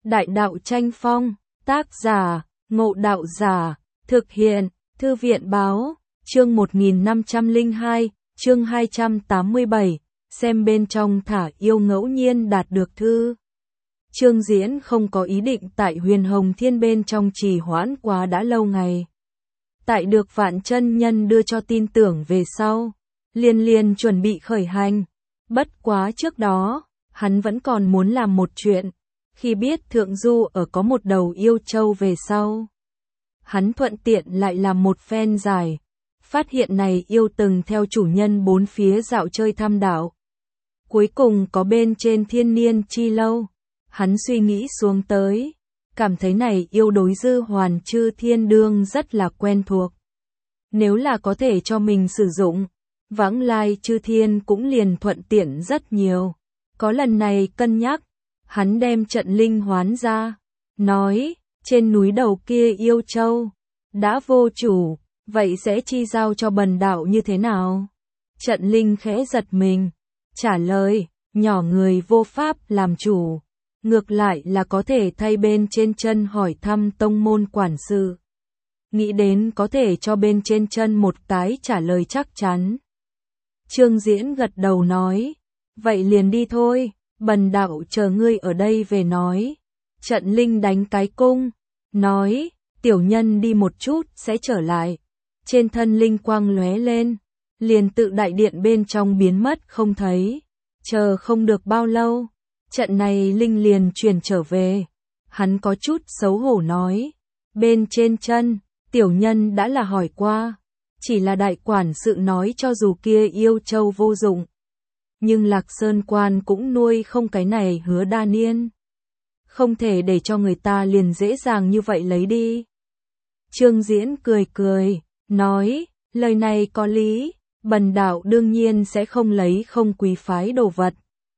Đại đạo tranh phong, tác giả, Ngộ Đạo Giả, thực hiện, Thư viện báo, chương 1502, chương 287, xem bên trong thả yêu ngẫu nhiên đạt được thư. Trương Diễn không có ý định tại Huyền Hồng Thiên bên trong trì hoãn quá đã lâu ngày. Tại được Vạn Chân Nhân đưa cho tin tưởng về sau, liền chuẩn bị khởi hành. Bất quá trước đó, hắn vẫn còn muốn làm một chuyện. Khi biết Thượng Du ở có một đầu yêu châu về sau, hắn thuận tiện lại làm một phen giải. Phát hiện này yêu từng theo chủ nhân bốn phía dạo chơi thăm đảo. Cuối cùng có bên trên Thiên Niên Chi Lâu. Hắn suy nghĩ xuống tới, cảm thấy này yêu đối Dư Hoàn Chư Thiên Đương rất là quen thuộc. Nếu là có thể cho mình sử dụng, vãng lai chư thiên cũng liền thuận tiện rất nhiều. Có lần này cân nhắc, hắn đem trận linh hoán ra, nói, trên núi đầu kia yêu châu, đã vô chủ, vậy sẽ chi giao cho bần đạo như thế nào? Trận linh khẽ giật mình, trả lời, nhỏ người vô pháp làm chủ, ngược lại là có thể thay bên trên chân hỏi thăm tông môn quản sự. Nghĩ đến có thể cho bên trên chân một cái trả lời chắc chắn. Trương Diễn gật đầu nói, vậy liền đi thôi, bần đạo chờ ngươi ở đây về nói. Trận linh đánh cái cung, nói, tiểu nhân đi một chút sẽ trở lại. Trên thân linh quang lóe lên, liền tự đại điện bên trong biến mất không thấy. Chờ không được bao lâu, trận này linh liền chuyển trở về. Hắn có chút xấu hổ nói, bên trên chân, tiểu nhân đã là hỏi qua, chỉ là đại quản sự nói cho dù kia yêu châu vô dụng, nhưng Lạc Sơn quan cũng nuôi không cái này Hứa Đa Niên, không thể để cho người ta liền dễ dàng như vậy lấy đi. Trương Diễn cười cười, nói, lời này có lý, bần đạo đương nhiên sẽ không lấy không quý phái đồ vật.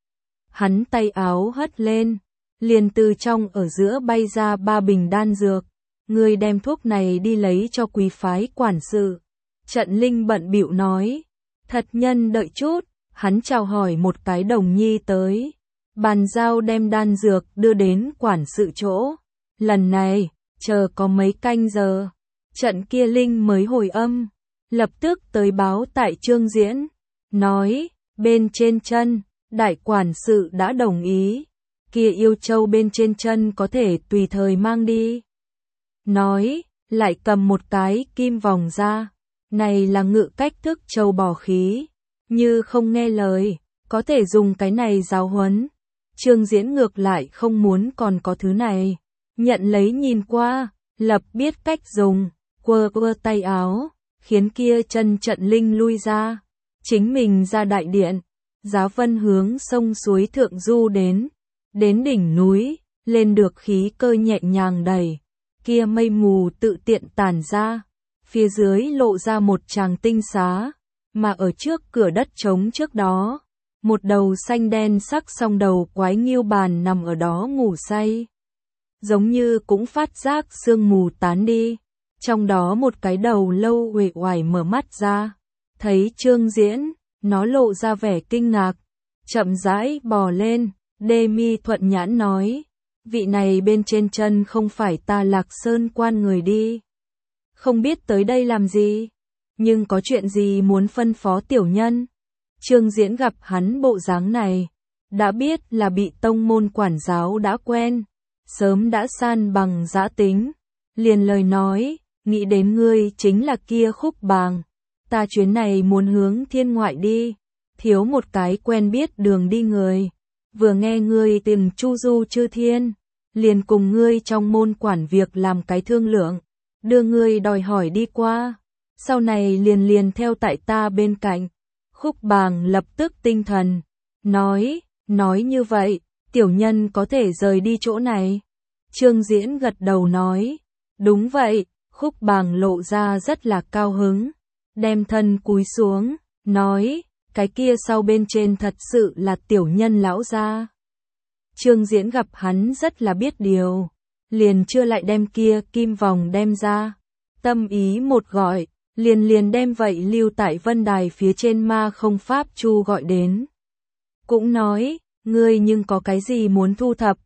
Hắn tay áo hất lên, liền từ trong ở giữa bay ra 3 bình đan dược. Ngươi đem thuốc này đi lấy cho quý phái quản sự. Trận linh bận bịu nói, thật nhân đợi chút, hắn chào hỏi một cái đồng nhi tới. Bàn giao đem đan dược đưa đến quản sự chỗ. Lần này, chờ có mấy canh giờ, trận kia linh mới hồi âm, lập tức tới báo tại Trương Diễn, nói, bên trên chân, đại quản sự đã đồng ý, kia yêu châu bên trên chân có thể tùy thời mang đi. Nói, lại cầm một cái kim vòng ra, này là ngự cách thức châu bò khí, như không nghe lời, có thể dùng cái này giáo huấn. Trương Diễn ngược lại không muốn còn có thứ này, nhận lấy nhìn qua, lập biết cách dùng, quơ tay áo, khiến kia chân trận linh lui ra, chính mình ra đại điện. Giá Vân hướng sông suối thượng du đến đỉnh núi, lên được khí cơ nhẹ nhàng đầy, kia mây mù tự tiện tản ra, phía dưới lộ ra một tràng tinh xá, mà ở trước cửa đất trống trước đó, một đầu xanh đen sắc song đầu quái nghiêu bàn nằm ở đó ngủ say. Giống như cũng phát giác sương mù tán đi, trong đó một cái đầu lâu uể oải mở mắt ra, thấy Trương Diễn, nó lộ ra vẻ kinh ngạc, chậm rãi bò lên, đê mi thuận nhãn nói, vị này bên trên chân không phải ta Lạc Sơn quan người đi. Không biết tới đây làm gì, nhưng có chuyện gì muốn phân phó tiểu nhân. Trương Diễn gặp hắn bộ dáng này, đã biết là bị tông môn quản giáo đã quen, sớm đã san bằng giã tính, liền lời nói, nghĩ đến ngươi chính là kia Khúc Bàng. Ta chuyến này muốn hướng thiên ngoại đi, thiếu một cái quen biết đường đi người. Vừa nghe ngươi từng chu du chư thiên, liền cùng ngươi trong môn quản việc làm cái thương lượng, đưa ngươi đòi hỏi đi qua, sau này liền theo tại ta bên cạnh. Khúc Bàng lập tức tinh thần, nói như vậy, tiểu nhân có thể rời đi chỗ này. Trương Diễn gật đầu nói, đúng vậy. Khúc Bàng lộ ra rất là cao hứng, đem thân cúi xuống, nói, cái kia sau bên trên thật sự là tiểu nhân lão gia. Trương Diễn gặp hắn rất là biết điều, liền chưa lại đem kia kim vòng đem ra, tâm ý một gọi, liền đem vậy lưu tại vân đài phía trên Ma Không Pháp Chu gọi đến. Cũng nói, ngươi nhưng có cái gì muốn thu thập?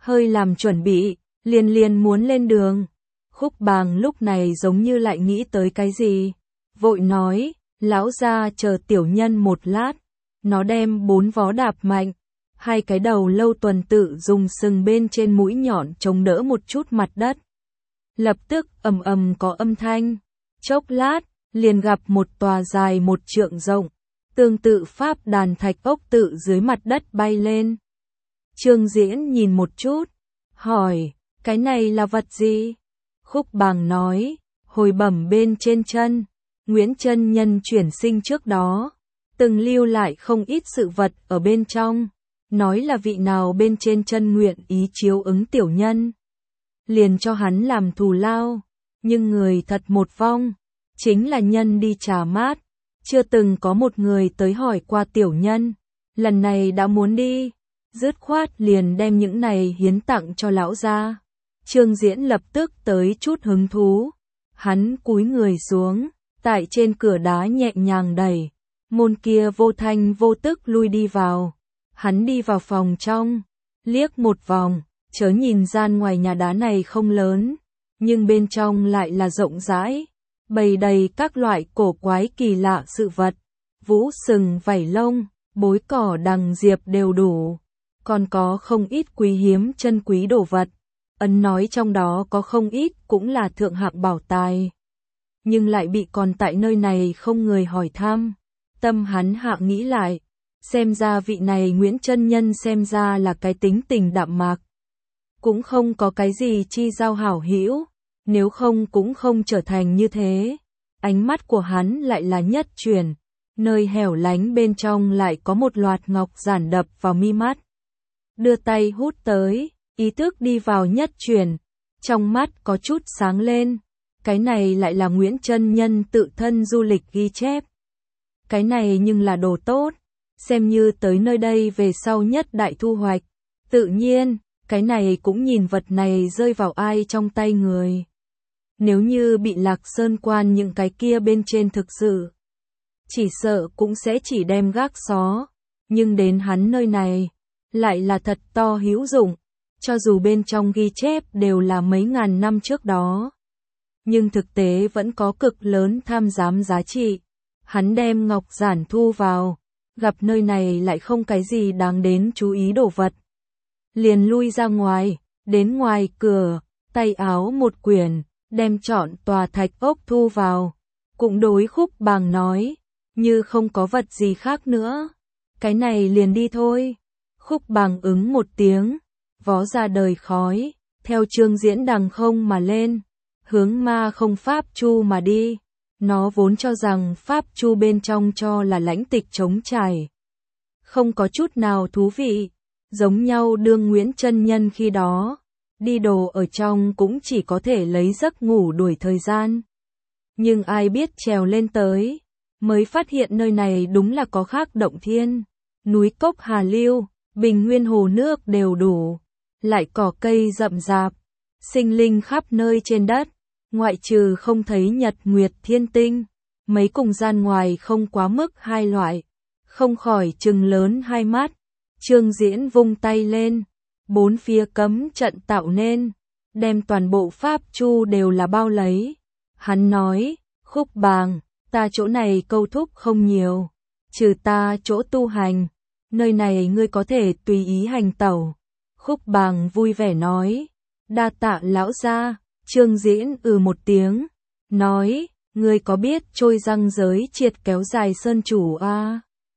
hơi làm chuẩn bị, liền muốn lên đường. Khúc Bàng lúc này giống như lại nghĩ tới cái gì, vội nói, lão gia chờ tiểu nhân một lát. Nó đem 4 vó đạp mạnh, 2 cái đầu lâu tuần tự dùng sừng bên trên mũi nhọn chống đỡ một chút mặt đất. Lập tức ầm ầm có âm thanh, chốc lát, liền gặp một tòa dài 1 trượng rộng, tương tự pháp đàn thạch ốc tự dưới mặt đất bay lên. Trương Diễn nhìn một chút, hỏi, cái này là vật gì? Khúc Bàng nói, hồi bẩm bên trên chân, Nguyễn chân nhân chuyển sinh trước đó, từng lưu lại không ít sự vật ở bên trong, nói là vị nào bên trên chân nguyện ý chiếu ứng tiểu nhân, liền cho hắn làm thù lao, nhưng người thật một vong, chính là nhân đi trà mát, chưa từng có một người tới hỏi qua tiểu nhân, lần này đã muốn đi, dứt khoát liền đem những này hiến tặng cho lão gia. Trương Diễn lập tức tới chút hứng thú, hắn cúi người xuống, tại trên cửa đá nhẹ nhàng đẩy, môn kia vô thanh vô tức lui đi vào. Hắn đi vào phòng trong, liếc một vòng, chớ nhìn gian ngoài nhà đá này không lớn, nhưng bên trong lại là rộng rãi, bày đầy các loại cổ quái kỳ lạ sự vật, vũ sừng vảy lông, bối cỏ đằng diệp đều đủ, còn có không ít quý hiếm chân quý đồ vật. Ấn nói trong đó có không ít cũng là thượng hạng bảo tài, nhưng lại bị còn tại nơi này không người hỏi thăm. Tâm hắn hạ nghĩ lại, xem ra vị này Nguyễn chân nhân xem ra là cái tính tình đạm mạc, cũng không có cái gì chi giao hảo hữu, nếu không cũng không trở thành như thế. Ánh mắt của hắn lại là nhất chuyển, nơi hẻo lánh bên trong lại có một loạt ngọc giản đập vào mi mắt. Đưa tay hút tới, ý thức đi vào nhất chuyển, trong mắt có chút sáng lên, cái này lại là Nguyễn chân nhân tự thân du lịch ghi chép. Cái này nhưng là đồ tốt, xem như tới nơi đây về sau nhất đại thu hoạch. Tự nhiên, cái này cũng nhìn vật này rơi vào ai trong tay người. Nếu như bị Lạc Sơn quan những cái kia bên trên thực sự, chỉ sợ cũng sẽ chỉ đem gác xó, nhưng đến hắn nơi này, lại là thật to hữu dụng, cho dù bên trong ghi chép đều là mấy ngàn năm trước đó. Nhưng thực tế vẫn có cực lớn tham giám giá trị. Hắn đem ngọc giản thu vào, gặp nơi này lại không cái gì đáng đến chú ý đồ vật. Liền lui ra ngoài, đến ngoài cửa, tay áo một quyển, đem trọn tòa thạch ốc thu vào. Cũng đối Khúc Bàng nói, như không có vật gì khác nữa, cái này liền đi thôi. Khúc Bàng ứng một tiếng, vó ra đời khói, theo Trương Diễn đằng không mà lên, hướng Ma Không Pháp Chu mà đi. Nó vốn cho rằng Pháp Chu bên trong cho là lãnh tịch trống trải, không có chút nào thú vị, giống nhau đương Nguyễn chân nhân khi đó, đi đồ ở trong cũng chỉ có thể lấy giấc ngủ đuổi thời gian. Nhưng ai biết trèo lên tới, mới phát hiện nơi này đúng là có khác động thiên, núi cốc hà lưu, bình nguyên hồ nước đều đủ, lại cỏ cây rậm rạp, sinh linh khắp nơi trên đất. Ngoại trừ không thấy nhật nguyệt thiên tinh, mấy cùng gian ngoài không quá mức hai loại, không khỏi trừng lớn hai mắt. Trương Diễn vung tay lên, 4 phía cấm trận tạo nên, đem toàn bộ Pháp Chu đều là bao lấy. Hắn nói, Khúc Bàng, ta chỗ này câu thúc không nhiều, trừ ta chỗ tu hành, nơi này ngươi có thể tùy ý hành tẩu. Khúc Bàng vui vẻ nói, đa tạ lão gia. Trương Diễn một tiếng, nói, ngươi có biết trôi răng giới triệt kéo dài sơn chủ a?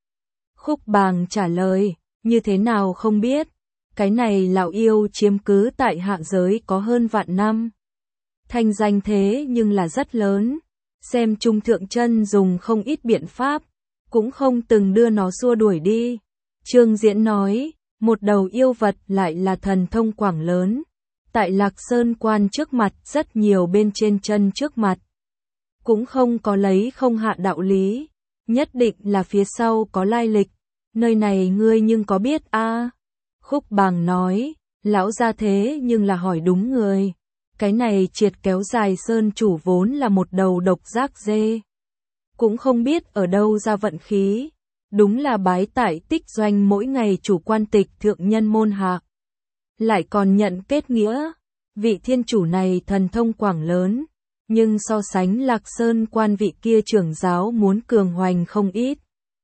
Khúc Bàng trả lời, như thế nào không biết, cái này lão yêu chiếm cứ tại hạ giới có hơn vạn năm. Thanh danh thế nhưng là rất lớn, xem Trung Thượng Chân dùng không ít biện pháp, cũng không từng đưa nó xua đuổi đi. Trương Diễn nói, một đầu yêu vật lại là thần thông quảng lớn. Tại Lạc Sơn quan trước mặt rất nhiều bên trên chân trước mặt. Cũng không có lấy không hạ đạo lý. Nhất định là phía sau có lai lịch. Nơi này ngươi nhưng có biết a? Khúc Bàng nói, lão gia thế nhưng là hỏi đúng người. Cái này triệt kéo dài sơn chủ vốn là một đầu độc giác dê. Cũng không biết ở đâu ra vận khí. Đúng là bái tại Tích Doanh mỗi ngày chủ quan tịch thượng nhân môn hạ. lại còn nhận kết nghĩa. Vị thiên chủ này thần thông quảng lớn, nhưng so sánh Lạc Sơn quan vị kia trưởng giáo muốn cường hoành không ít.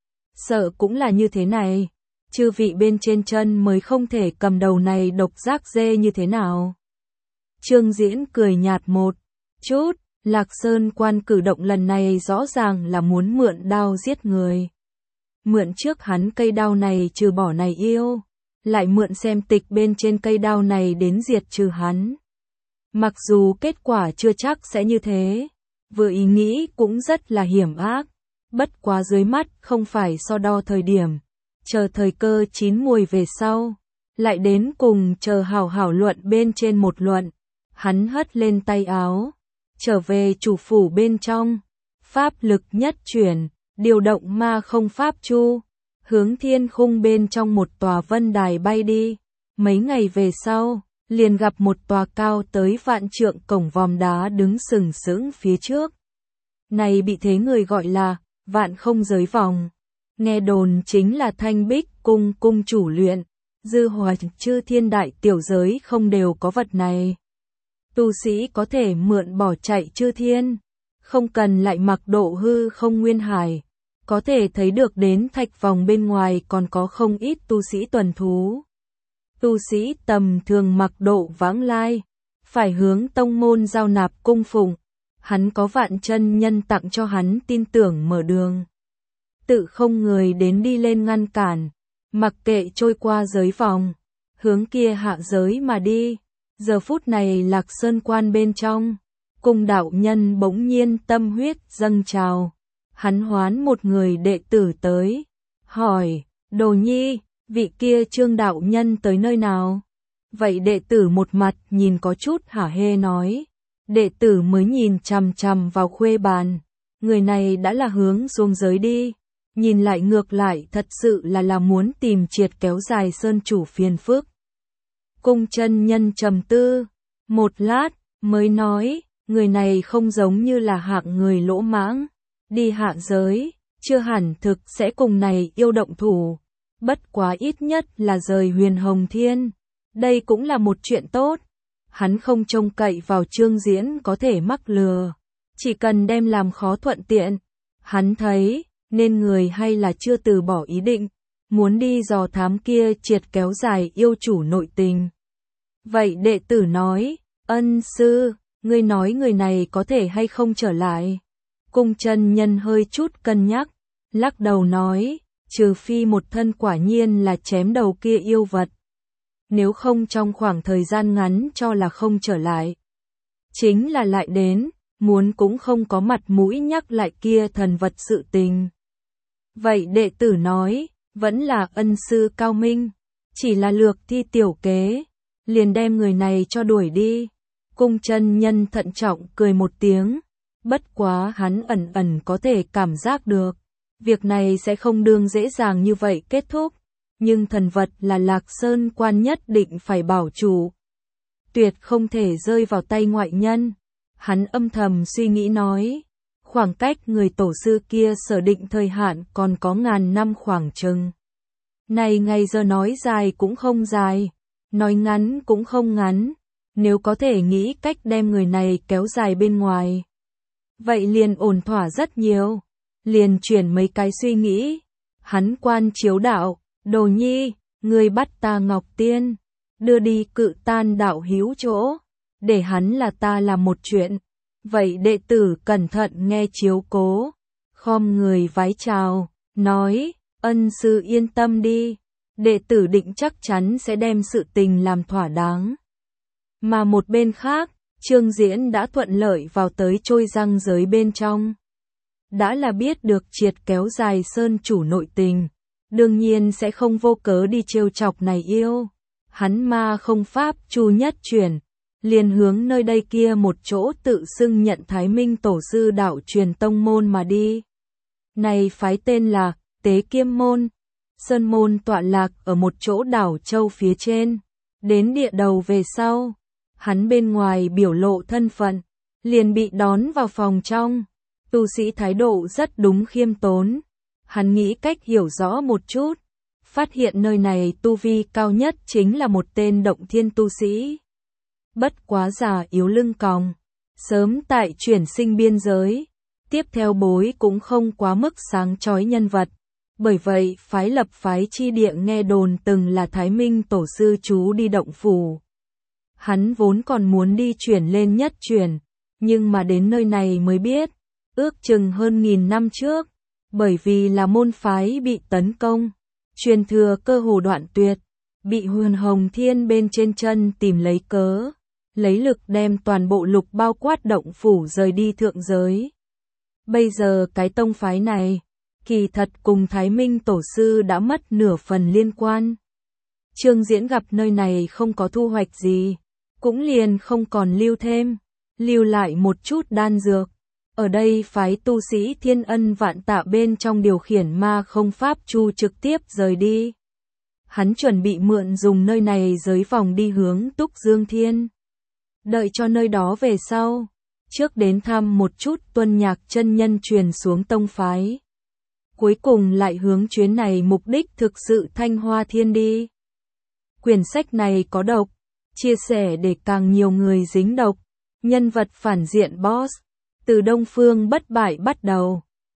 Sợ cũng là như thế này, chư vị bên trên chân mới không thể cầm đầu này độc giác dê như thế nào. Trương Diễn cười nhạt một chút, Lạc Sơn quan cử động lần này rõ ràng là muốn mượn đao giết người. Mượn trước hắn cây đao này trừ bỏ này yêu, lại mượn xem tịch bên trên cây đao này đến diệt trừ hắn. Mặc dù kết quả chưa chắc sẽ như thế, vừa ý nghĩ cũng rất là hiểm ác, bất quá dưới mắt không phải so đo thời điểm, chờ thời cơ chín muồi về sau, lại đến cùng chờ hảo hảo luận bên trên một luận. Hắn hất lên tay áo, trở về chủ phủ bên trong, pháp lực nhất chuyển, điều động ma không pháp chu, hướng thiên khung bên trong một tòa vân đài bay đi. Mấy ngày về sau, liền gặp một tòa cao tới vạn trượng cổng vòm đá đứng sừng sững phía trước. Này bị thế người gọi là Vạn Không Giới Vòng. Nghe đồn chính là Thanh Bích cung cung chủ luyện, dư hoài chư thiên đại tiểu giới không đều có vật này. Tu sĩ có thể mượn bỏ chạy chư thiên, không cần lại mặc độ hư không nguyên hải. Có thể thấy được đến thạch vòng bên ngoài còn có không ít tu sĩ tuần thú. Tu sĩ tầm thường mặc độ vãng lai, phải hướng tông môn giao nạp cung phụng. Hắn có Vạn chân nhân tặng cho hắn tin tưởng mở đường. Tự không người đến đi lên ngăn cản, mặc kệ trôi qua giới vòng, hướng kia hạ giới mà đi. Giờ phút này Lạc Sơn quan bên trong, cung đạo nhân bỗng nhiên tâm huyết dâng trào. Hắn hoán một người đệ tử tới, hỏi, Đồ Nhi, vị kia Trương đạo nhân tới nơi nào? Vậy đệ tử một mặt nhìn có chút hả hê nói, đệ tử mới nhìn chằm chằm vào khuê bàn, người này đã là hướng xuống giới đi, nhìn lại ngược lại thật sự là muốn tìm triệt kéo dài sơn chủ phiền phức. Cung chân nhân trầm tư, một lát, mới nói, người này không giống như là hạng người lỗ mãng, đi hạ giới, chưa hẳn thực sẽ cùng này yêu động thủ, bất quá ít nhất là rời Huyền Hồng Thiên, đây cũng là một chuyện tốt. Hắn không trông cậy vào Trương Diễn có thể mắc lừa, chỉ cần đem làm khó thuận tiện. Hắn thấy, nên người hay là chưa từ bỏ ý định, muốn đi dò thám kia triệt kéo dài yêu chủ nội tình. Vậy đệ tử nói, ân sư, ngươi nói người này có thể hay không trở lại? Cung chân nhân hơi chút cân nhắc, lắc đầu nói, trừ phi một thân quả nhiên là chém đầu kia yêu vật. Nếu không trong khoảng thời gian ngắn cho là không trở lại. Chính là lại đến, muốn cũng không có mặt mũi nhắc lại kia thần vật sự tình. Vậy đệ tử nói, vẫn là ân sư cao minh, chỉ là lược thi tiểu kế, liền đem người này cho đuổi đi. Cung chân nhân thận trọng cười một tiếng, bất quá hắn ẩn ẩn có thể cảm giác được, việc này sẽ không đương dễ dàng như vậy kết thúc. Nhưng thần vật là Lạc Sơn quan nhất định phải bảo chủ, tuyệt không thể rơi vào tay ngoại nhân. Hắn âm thầm suy nghĩ nói, khoảng cách người tổ sư kia sở định thời hạn còn có ngàn năm khoảng chừng. Này ngày giờ nói dài cũng không dài, nói ngắn cũng không ngắn, nếu có thể nghĩ cách đem người này kéo dài bên ngoài. Vậy liền ổn thỏa rất nhiều, liền chuyển mấy cái suy nghĩ, hắn quan chiếu đạo. Đồ Nhi, ngươi bắt ta Ngọc Tiên, đưa đi Cự Tan đạo hữu chỗ, để hắn là ta làm một chuyện. Vậy đệ tử cẩn thận nghe chiếu cố, khom người vái chào, nói, ân sư yên tâm đi, đệ tử định chắc chắn sẽ đem sự tình làm thỏa đáng. Mà một bên khác, Trương Diễn đã thuận lợi vào tới trôi răng giới bên trong. Đã là biết được triệt kéo dài sơn chủ nội tình. Đương nhiên sẽ không vô cớ đi trêu chọc này yêu. Hắn ma không pháp chu nhất chuyển, liền hướng nơi đây kia một chỗ tự xưng nhận Thái Minh tổ sư đạo truyền tông môn mà đi. Này phái tên là Tế Kiêm Môn. Sơn môn tọa lạc ở một chỗ đảo châu phía trên. Đến địa đầu về sau, hắn bên ngoài biểu lộ thân phận, liền bị đón vào phòng trong. Tu sĩ thái độ rất đúng khiêm tốn. Hắn nghĩ cách hiểu rõ một chút, phát hiện nơi này tu vi cao nhất chính là một tên động thiên tu sĩ. Bất quá già yếu lưng còng, sớm tại chuyển sinh biên giới, tiếp theo bối cũng không quá mức sáng chói nhân vật. Bởi vậy phái lập phái chi địa nghe đồn từng là Thái Minh tổ sư chú đi động phủ. Hắn vốn còn muốn đi chuyển lên nhất chuyển, nhưng mà đến nơi này mới biết, ước chừng hơn 1000 năm trước, bởi vì là môn phái bị tấn công, truyền thừa cơ hồ đoạn tuyệt, bị Huyền Hồng Thiên bên trên chân tìm lấy cớ, lấy lực đem toàn bộ lục bao quát động phủ rời đi thượng giới. Bây giờ cái tông phái này, kỳ thật cùng Thái Minh tổ sư đã mất nửa phần liên quan. Trương Diễn gặp nơi này không có thu hoạch gì, cũng liền không còn lưu thêm, lưu lại một chút đan dược. Ở đây phái tu sĩ Thiên Ân Vạn Tạ bên trong điều khiển ma không pháp chu trực tiếp rời đi. Hắn chuẩn bị mượn dùng nơi này giới vòng đi hướng Túc Dương Thiên. Đợi cho nơi đó về sau, trước đến thăm một chút Tuân Nhạc chân nhân truyền xuống tông phái. Cuối cùng lại hướng chuyến này mục đích thực sự Thanh Hoa Thiên đi. Quyển sách này có độc, chia sẻ để càng nhiều người dính độc. Nhân vật phản diện boss, từ Đông Phương bất bại bắt đầu.